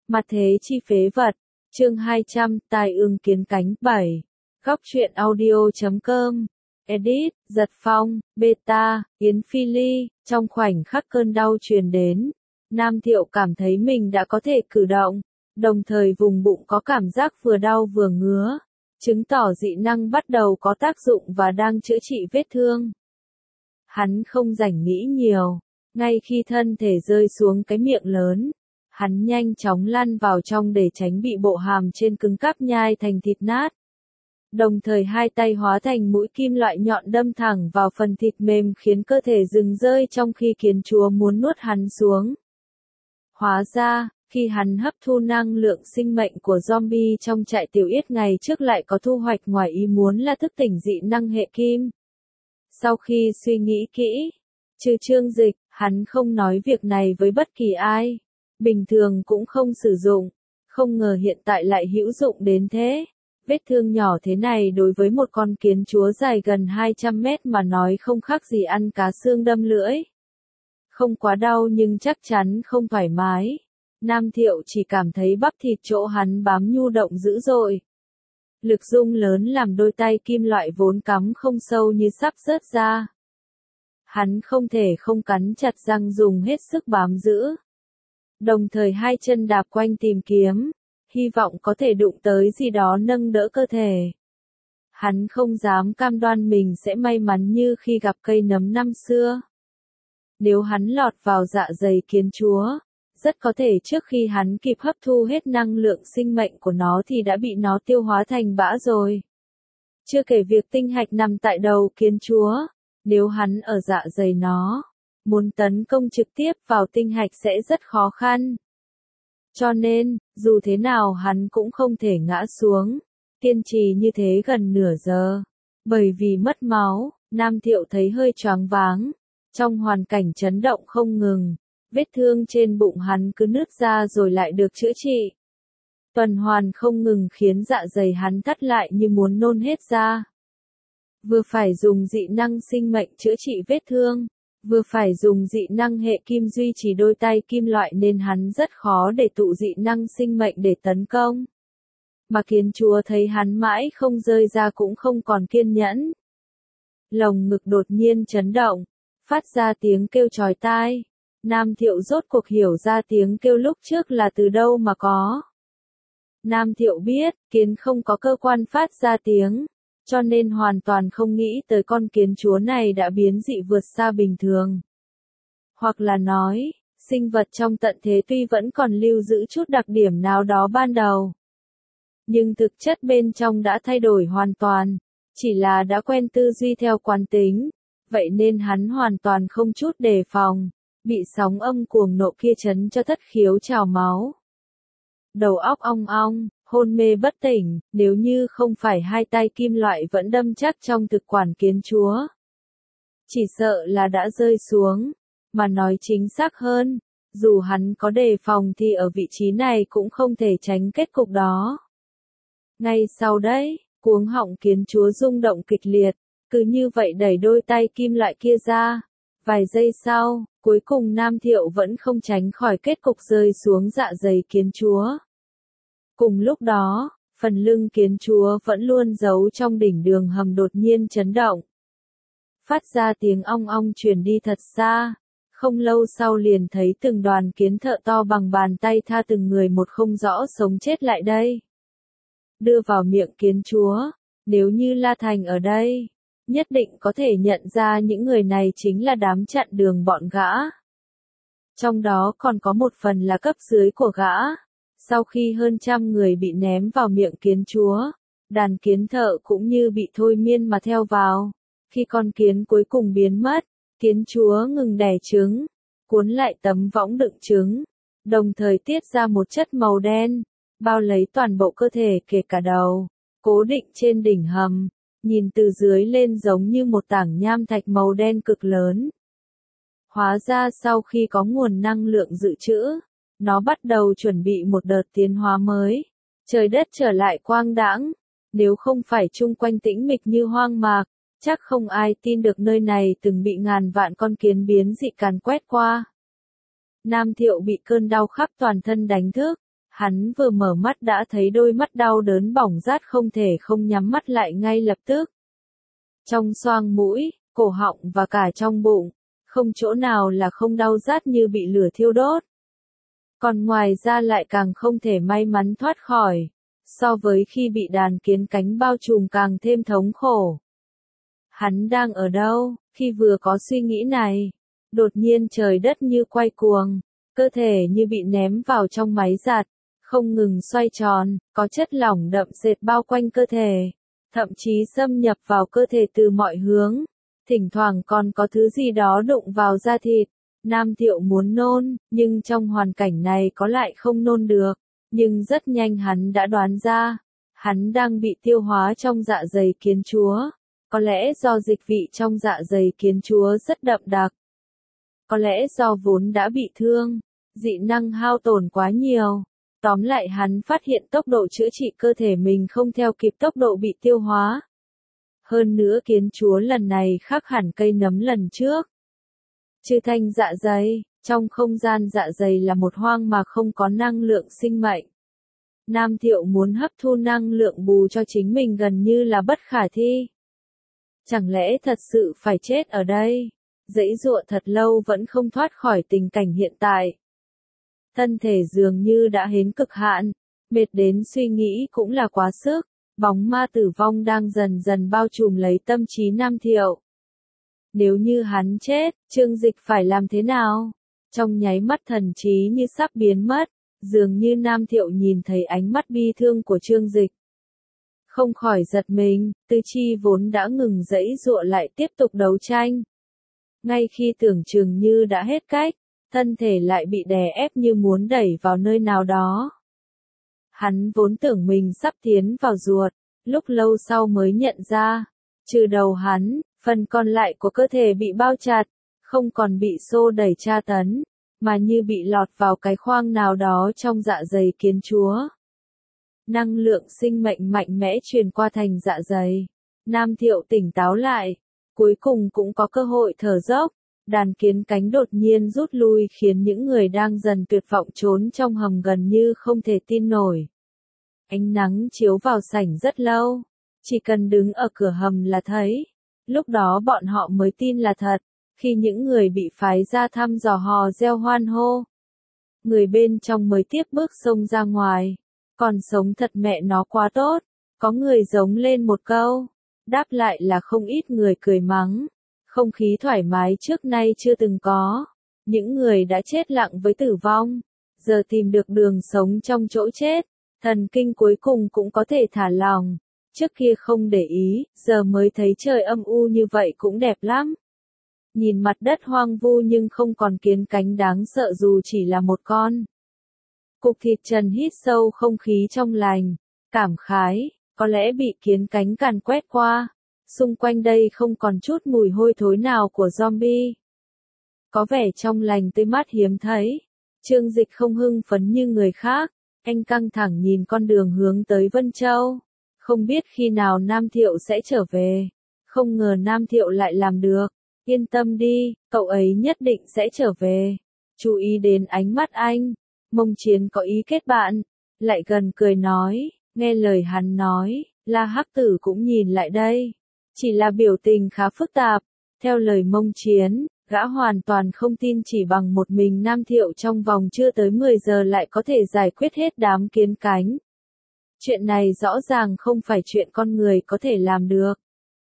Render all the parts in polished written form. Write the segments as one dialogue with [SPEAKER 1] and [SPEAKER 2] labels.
[SPEAKER 1] Mặt thế chi phế vật, chương 200, tai ương kiến cánh 7. Góc truyện audio.com. Edit, Giật Phong, Beta, Yến Phi Ly. Trong khoảnh khắc cơn đau truyền đến, Nam Thiệu cảm thấy mình đã có thể cử động, đồng thời vùng bụng có cảm giác vừa đau vừa ngứa, chứng tỏ dị năng bắt đầu có tác dụng và đang chữa trị vết thương. Hắn không rảnh nghĩ nhiều, ngay khi thân thể rơi xuống cái miệng lớn, hắn nhanh chóng lăn vào trong để tránh bị bộ hàm trên cứng cáp nhai thành thịt nát. Đồng thời hai tay hóa thành mũi kim loại nhọn đâm thẳng vào phần thịt mềm khiến cơ thể dừng rơi trong khi kiến chúa muốn nuốt hắn xuống. Hóa ra, khi hắn hấp thu năng lượng sinh mệnh của zombie trong trại tiểu yết ngày trước lại có thu hoạch ngoài ý muốn là thức tỉnh dị năng hệ kim. Sau khi suy nghĩ kỹ, trừ Trương Dịch, hắn không nói việc này với bất kỳ ai. Bình thường cũng không sử dụng, không ngờ hiện tại lại hữu dụng đến thế. Vết thương nhỏ thế này đối với một con kiến chúa dài gần 200 mét mà nói không khác gì ăn cá xương đâm lưỡi. Không quá đau nhưng chắc chắn không thoải mái. Nam Thiệu chỉ cảm thấy bắp thịt chỗ hắn bám nhu động dữ dội. Lực rung lớn làm đôi tay kim loại vốn cắm không sâu như sắp rớt ra. Hắn không thể không cắn chặt răng dùng hết sức bám giữ. Đồng thời hai chân đạp quanh tìm kiếm, hy vọng có thể đụng tới gì đó nâng đỡ cơ thể. Hắn không dám cam đoan mình sẽ may mắn như khi gặp cây nấm năm xưa. Nếu hắn lọt vào dạ dày kiến chúa, rất có thể trước khi hắn kịp hấp thu hết năng lượng sinh mệnh của nó thì đã bị nó tiêu hóa thành bã rồi. Chưa kể việc tinh hạch nằm tại đầu kiến chúa, nếu hắn ở dạ dày nó, muốn tấn công trực tiếp vào tinh hạch sẽ rất khó khăn. Cho nên, dù thế nào hắn cũng không thể ngã xuống, kiên trì như thế gần nửa giờ. Bởi vì mất máu, Nam Thiệu thấy hơi choáng váng. Trong hoàn cảnh chấn động không ngừng, vết thương trên bụng hắn cứ nứt ra rồi lại được chữa trị. Tuần hoàn không ngừng khiến dạ dày hắn thắt lại như muốn nôn hết ra. Vừa phải dùng dị năng sinh mệnh chữa trị vết thương, vừa phải dùng dị năng hệ kim duy trì đôi tay kim loại nên hắn rất khó để tụ dị năng sinh mệnh để tấn công. Mà kiến chúa thấy hắn mãi không rơi ra cũng không còn kiên nhẫn. Lồng ngực đột nhiên chấn động, phát ra tiếng kêu chói tai. Nam Thiệu rốt cuộc hiểu ra tiếng kêu lúc trước là từ đâu mà có. Nam Thiệu biết, kiến không có cơ quan phát ra tiếng, cho nên hoàn toàn không nghĩ tới con kiến chúa này đã biến dị vượt xa bình thường. Hoặc là nói, sinh vật trong tận thế tuy vẫn còn lưu giữ chút đặc điểm nào đó ban đầu, nhưng thực chất bên trong đã thay đổi hoàn toàn, chỉ là đã quen tư duy theo quán tính, vậy nên hắn hoàn toàn không chút đề phòng, bị sóng âm cuồng nộ kia chấn cho thất khiếu trào máu. Đầu óc ong ong, hôn mê bất tỉnh, nếu như không phải hai tay kim loại vẫn đâm chắc trong thực quản kiến chúa. Chỉ sợ là đã rơi xuống, mà nói chính xác hơn, dù hắn có đề phòng thì ở vị trí này cũng không thể tránh kết cục đó. Ngay sau đấy, cuống họng kiến chúa rung động kịch liệt, cứ như vậy đẩy đôi tay kim loại kia ra. Vài giây sau, cuối cùng Nam Thiệu vẫn không tránh khỏi kết cục rơi xuống dạ dày kiến chúa. Cùng lúc đó, phần lưng kiến chúa vẫn luôn giấu trong đỉnh đường hầm đột nhiên chấn động. Phát ra tiếng ong ong truyền đi thật xa, không lâu sau liền thấy từng đoàn kiến thợ to bằng bàn tay tha từng người một không rõ sống chết lại đây. Đưa vào miệng kiến chúa, nếu như La Thành ở đây, nhất định có thể nhận ra những người này chính là đám chặn đường bọn gã. Trong đó còn có một phần là cấp dưới của gã. Sau khi hơn 100 người bị ném vào miệng kiến chúa, đàn kiến thợ cũng như bị thôi miên mà theo vào. Khi con kiến cuối cùng biến mất, kiến chúa ngừng đẻ trứng, cuốn lại tấm võng đựng trứng, đồng thời tiết ra một chất màu đen, bao lấy toàn bộ cơ thể kể cả đầu, cố định trên đỉnh hầm, nhìn từ dưới lên giống như một tảng nham thạch màu đen cực lớn. Hóa ra sau khi có nguồn năng lượng dự trữ, nó bắt đầu chuẩn bị một đợt tiến hóa mới. Trời đất trở lại quang đãng, nếu không phải chung quanh tĩnh mịch như hoang mạc, chắc không ai tin được nơi này từng bị ngàn vạn con kiến biến dị càn quét qua. Nam Thiệu bị cơn đau khắp toàn thân đánh thức, Hắn vừa mở mắt đã thấy đôi mắt đau đớn bỏng rát không thể không nhắm mắt lại ngay lập tức. Trong xoang mũi, cổ họng và cả trong bụng, không chỗ nào là không đau rát như bị lửa thiêu đốt. Còn ngoài ra lại càng không thể may mắn thoát khỏi, so với khi bị đàn kiến cánh bao trùm càng thêm thống khổ. Hắn đang ở đâu, khi vừa có suy nghĩ này, đột nhiên trời đất như quay cuồng, cơ thể như bị ném vào trong máy giặt, không ngừng xoay tròn, có chất lỏng đậm sệt bao quanh cơ thể, thậm chí xâm nhập vào cơ thể từ mọi hướng, thỉnh thoảng còn có thứ gì đó đụng vào da thịt. Nam Thiệu muốn nôn, nhưng trong hoàn cảnh này có lại không nôn được, nhưng rất nhanh hắn đã đoán ra, hắn đang bị tiêu hóa trong dạ dày kiến chúa, có lẽ do dịch vị trong dạ dày kiến chúa rất đậm đặc, có lẽ do vốn đã bị thương, dị năng hao tổn quá nhiều. Tóm lại hắn phát hiện tốc độ chữa trị cơ thể mình không theo kịp tốc độ bị tiêu hóa. Hơn nữa kiến chúa lần này khác hẳn cây nấm lần trước. Chư thanh dạ dày, trong không gian dạ dày là một hoang mà không có năng lượng sinh mệnh. Nam Thiệu muốn hấp thu năng lượng bù cho chính mình gần như là bất khả thi. Chẳng lẽ thật sự phải chết ở đây? Giãy giụa thật lâu vẫn không thoát khỏi tình cảnh hiện tại. Thân thể dường như đã đến cực hạn, mệt đến suy nghĩ cũng là quá sức, bóng ma tử vong đang dần dần bao trùm lấy tâm trí Nam Thiệu. Nếu như hắn chết, Trương Dịch phải làm thế nào? Trong nháy mắt thần trí như sắp biến mất, dường như Nam Thiệu nhìn thấy ánh mắt bi thương của Trương Dịch. Không khỏi giật mình, tư chi vốn đã ngừng giãy giụa lại tiếp tục đấu tranh. Ngay khi tưởng chừng như đã hết cách, thân thể lại bị đè ép như muốn đẩy vào nơi nào đó. Hắn vốn tưởng mình sắp tiến vào ruột, lúc lâu sau mới nhận ra, trừ đầu hắn, phần còn lại của cơ thể bị bao chặt, không còn bị xô đẩy tra tấn, mà như bị lọt vào cái khoang nào đó trong dạ dày kiến chúa. Năng lượng sinh mệnh mạnh mẽ truyền qua thành dạ dày. Nam Thiệu tỉnh táo lại, cuối cùng cũng có cơ hội thở dốc. Đàn kiến cánh đột nhiên rút lui khiến những người đang dần tuyệt vọng trốn trong hầm gần như không thể tin nổi. Ánh nắng chiếu vào sảnh rất lâu, chỉ cần đứng ở cửa hầm là thấy. Lúc đó bọn họ mới tin là thật, khi những người bị phái ra thăm dò hò reo hoan hô. Người bên trong mới tiếp bước xông ra ngoài, còn sống thật mẹ nó quá tốt, có người giống lên một câu, đáp lại là không ít người cười mắng. Không khí thoải mái trước nay chưa từng có. Những người đã chết lặng với tử vong, giờ tìm được đường sống trong chỗ chết, thần kinh cuối cùng cũng có thể thả lỏng. Trước kia không để ý, giờ mới thấy trời âm u như vậy cũng đẹp lắm. Nhìn mặt đất hoang vu nhưng không còn kiến cánh đáng sợ dù chỉ là một con. Cục thịt trần hít sâu không khí trong lành, cảm khái, có lẽ bị kiến cánh càn quét qua. Xung quanh đây không còn chút mùi hôi thối nào của zombie. Có vẻ trong lành tươi mát hiếm thấy. Trương Dịch không hưng phấn như người khác. Anh căng thẳng nhìn con đường hướng tới Vân Châu. Không biết khi nào Nam Thiệu sẽ trở về. Không ngờ Nam Thiệu lại làm được. Yên tâm đi, cậu ấy nhất định sẽ trở về. Chú ý đến ánh mắt anh. Mông Chiến có ý kết bạn. Lại gần cười nói. Nghe lời hắn nói, La Hắc Tử cũng nhìn lại đây. Chỉ là biểu tình khá phức tạp. Theo lời Mông Chiến, gã hoàn toàn không tin chỉ bằng một mình Nam Thiệu trong vòng chưa tới 10 giờ lại có thể giải quyết hết đám kiến cánh. Chuyện này rõ ràng không phải chuyện con người có thể làm được.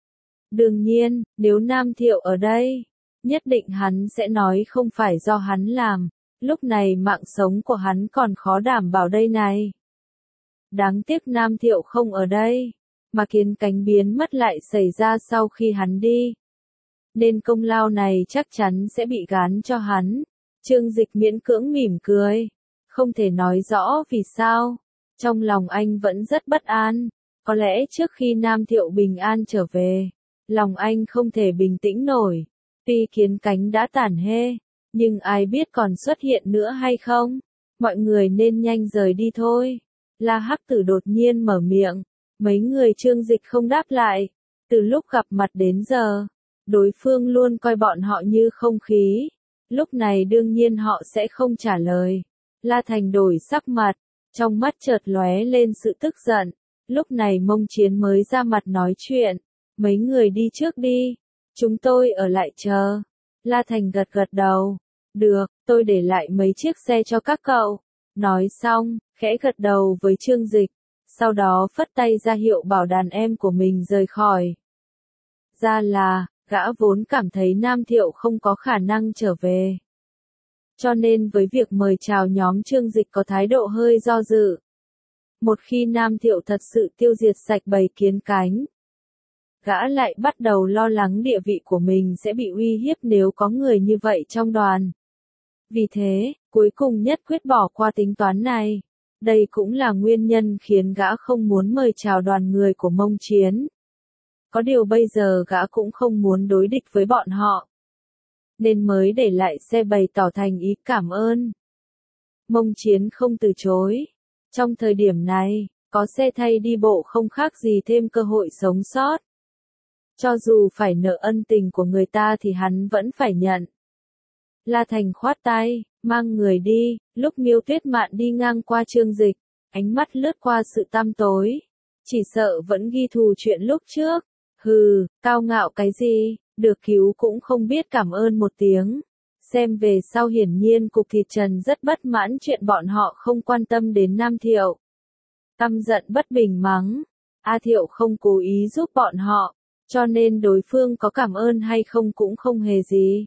[SPEAKER 1] Đương nhiên, nếu Nam Thiệu ở đây, nhất định hắn sẽ nói không phải do hắn làm. Lúc này mạng sống của hắn còn khó đảm bảo đây này. Đáng tiếc Nam Thiệu không ở đây. Mà kiến cánh biến mất lại xảy ra sau khi hắn đi. Nên công lao này chắc chắn sẽ bị gán cho hắn. Trương Dịch miễn cưỡng mỉm cười. Không thể nói rõ vì sao. Trong lòng anh vẫn rất bất an. Có lẽ trước khi Nam Thiệu bình an trở về, lòng anh không thể bình tĩnh nổi. Tuy kiến cánh đã tản hê, nhưng ai biết còn xuất hiện nữa hay không. Mọi người nên nhanh rời đi thôi. La Hắc Tử đột nhiên mở miệng. Mấy người Trương Dịch không đáp lại. Từ lúc gặp mặt đến giờ, đối phương luôn coi bọn họ như không khí. Lúc này đương nhiên họ sẽ không trả lời. La Thành đổi sắc mặt, trong mắt chợt lóe lên sự tức giận. Lúc này Mông Chiến mới ra mặt nói chuyện, mấy người đi trước đi, chúng tôi ở lại chờ. La Thành gật gật đầu, được, tôi để lại mấy chiếc xe cho các cậu. Nói xong, khẽ gật đầu với Trương Dịch, sau đó phất tay ra hiệu bảo đàn em của mình rời khỏi. Ra là, gã vốn cảm thấy Nam Thiệu không có khả năng trở về. Cho nên với việc mời chào nhóm Trương Dịch có thái độ hơi do dự. Một khi Nam Thiệu thật sự tiêu diệt sạch bầy kiến cánh, gã lại bắt đầu lo lắng địa vị của mình sẽ bị uy hiếp nếu có người như vậy trong đoàn. Vì thế, cuối cùng nhất quyết bỏ qua tính toán này. Đây cũng là nguyên nhân khiến gã không muốn mời chào đoàn người của Mông Chiến. Có điều bây giờ gã cũng không muốn đối địch với bọn họ, nên mới để lại xe bày tỏ thành ý cảm ơn. Mông Chiến không từ chối. Trong thời điểm này, có xe thay đi bộ không khác gì thêm cơ hội sống sót. Cho dù phải nợ ân tình của người ta thì hắn vẫn phải nhận. La Thành khoát tay, mang người đi. Lúc Miêu Tuyết Mạn đi ngang qua Trương Dịch, ánh mắt lướt qua sự tăm tối. Chỉ sợ vẫn ghi thù chuyện lúc trước. Hừ, cao ngạo cái gì, được cứu cũng không biết cảm ơn một tiếng. Xem về sau hiển nhiên Cục Thịt Trần rất bất mãn chuyện bọn họ không quan tâm đến Nam Thiệu. Căm giận bất bình mắng, A Thiệu không cố ý giúp bọn họ, cho nên đối phương có cảm ơn hay không cũng không hề gì.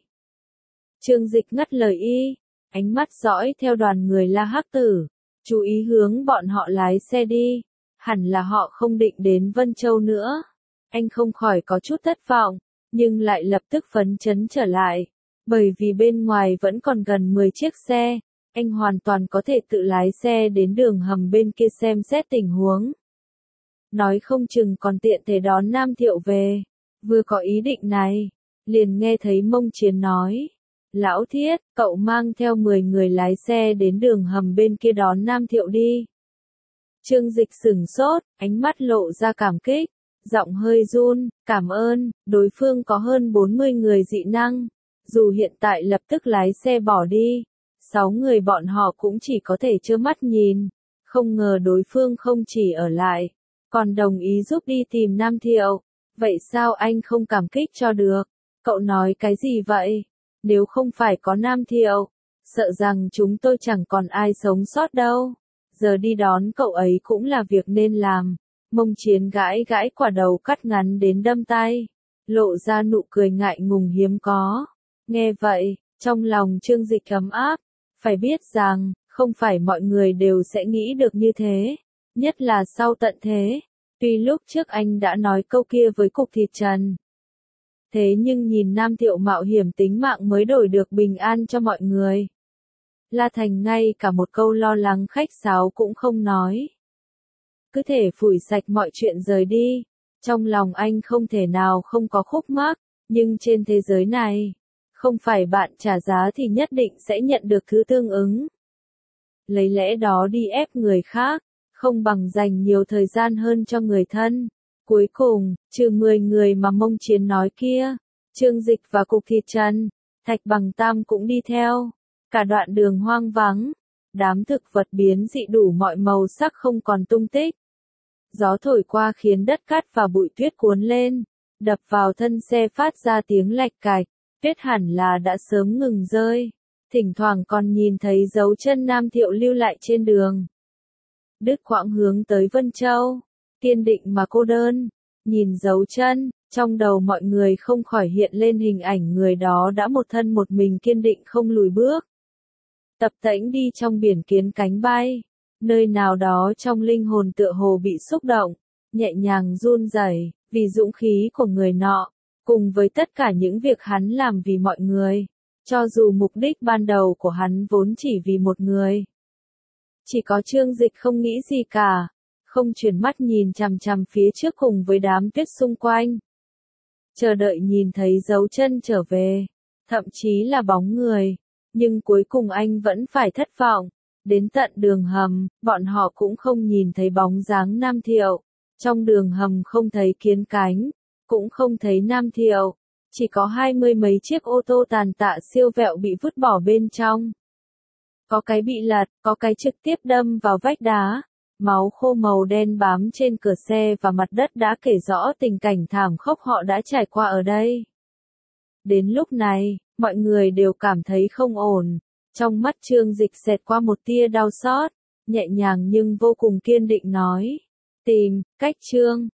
[SPEAKER 1] Trương Dịch ngắt lời y, ánh mắt dõi theo đoàn người La Hắc Tử, chú ý hướng bọn họ lái xe đi, hẳn là họ không định đến Vân Châu nữa. Anh không khỏi có chút thất vọng, nhưng lại lập tức phấn chấn trở lại, bởi vì bên ngoài vẫn còn gần 10 chiếc xe, anh hoàn toàn có thể tự lái xe đến đường hầm bên kia xem xét tình huống. Nói không chừng còn tiện thể đón Nam Thiệu về. Vừa có ý định này, liền nghe thấy Mông Chiến nói, Lão Thiết, cậu mang theo 10 người lái xe đến đường hầm bên kia đón Nam Thiệu đi. Trương Dịch sửng sốt, ánh mắt lộ ra cảm kích, giọng hơi run, cảm ơn, đối phương có hơn 40 người dị năng. Dù hiện tại lập tức lái xe bỏ đi, 6 người bọn họ cũng chỉ có thể trơ mắt nhìn. Không ngờ đối phương không chỉ ở lại, còn đồng ý giúp đi tìm Nam Thiệu. Vậy sao anh không cảm kích cho được? Cậu nói cái gì vậy? Nếu không phải có Nam Thiệu, sợ rằng chúng tôi chẳng còn ai sống sót đâu. Giờ đi đón cậu ấy cũng là việc nên làm. Mông Chiến gãi gãi quả đầu cắt ngắn đến đâm tay, lộ ra nụ cười ngại ngùng hiếm có. Nghe vậy, trong lòng Trương Dịch ấm áp, phải biết rằng, không phải mọi người đều sẽ nghĩ được như thế, nhất là sau tận thế. Tuy lúc trước anh đã nói câu kia với Cục Thịt Trần, thế nhưng nhìn Nam Thiệu mạo hiểm tính mạng mới đổi được bình an cho mọi người. La Thành ngay cả một câu lo lắng khách sáo cũng không nói. Cứ thể phủi sạch mọi chuyện rời đi. Trong lòng anh không thể nào không có khúc mắc, nhưng trên thế giới này, không phải bạn trả giá thì nhất định sẽ nhận được thứ tương ứng. Lấy lẽ đó đi ép người khác, không bằng dành nhiều thời gian hơn cho người thân. Cuối cùng, trừ 10 người mà Mông Chiến nói kia, Trương Dịch và Cục Thịt Trần, Thạch Bằng Tam cũng đi theo. Cả đoạn đường hoang vắng, đám thực vật biến dị đủ mọi màu sắc không còn tung tích. Gió thổi qua khiến đất cát và bụi tuyết cuốn lên, đập vào thân xe phát ra tiếng lạch cạch, tuyết hẳn là đã sớm ngừng rơi. Thỉnh thoảng còn nhìn thấy dấu chân Nam Thiệu lưu lại trên đường. Đứt quãng hướng tới Vân Châu, kiên định mà cô đơn, nhìn dấu chân, trong đầu mọi người không khỏi hiện lên hình ảnh người đó đã một thân một mình kiên định không lùi bước. Tập tễnh đi trong biển kiến cánh bay, nơi nào đó trong linh hồn tựa hồ bị xúc động, nhẹ nhàng run rẩy, vì dũng khí của người nọ, cùng với tất cả những việc hắn làm vì mọi người, cho dù mục đích ban đầu của hắn vốn chỉ vì một người. Chỉ có Trương Dịch không nghĩ gì cả, không chuyển mắt nhìn chằm chằm phía trước cùng với đám tuyết xung quanh. Chờ đợi nhìn thấy dấu chân trở về, thậm chí là bóng người, nhưng cuối cùng anh vẫn phải thất vọng. Đến tận đường hầm, bọn họ cũng không nhìn thấy bóng dáng Nam Thiệu. Trong đường hầm không thấy kiến cánh, cũng không thấy Nam Thiệu, chỉ có 20 mấy chiếc ô tô tàn tạ siêu vẹo bị vứt bỏ bên trong. Có cái bị lật, có cái trực tiếp đâm vào vách đá. Máu khô màu đen bám trên cửa xe và mặt đất đã kể rõ tình cảnh thảm khốc họ đã trải qua ở đây. Đến lúc này, mọi người đều cảm thấy không ổn. Trong mắt Trương Dịch xẹt qua một tia đau xót, nhẹ nhàng nhưng vô cùng kiên định nói. Tìm cách Trương,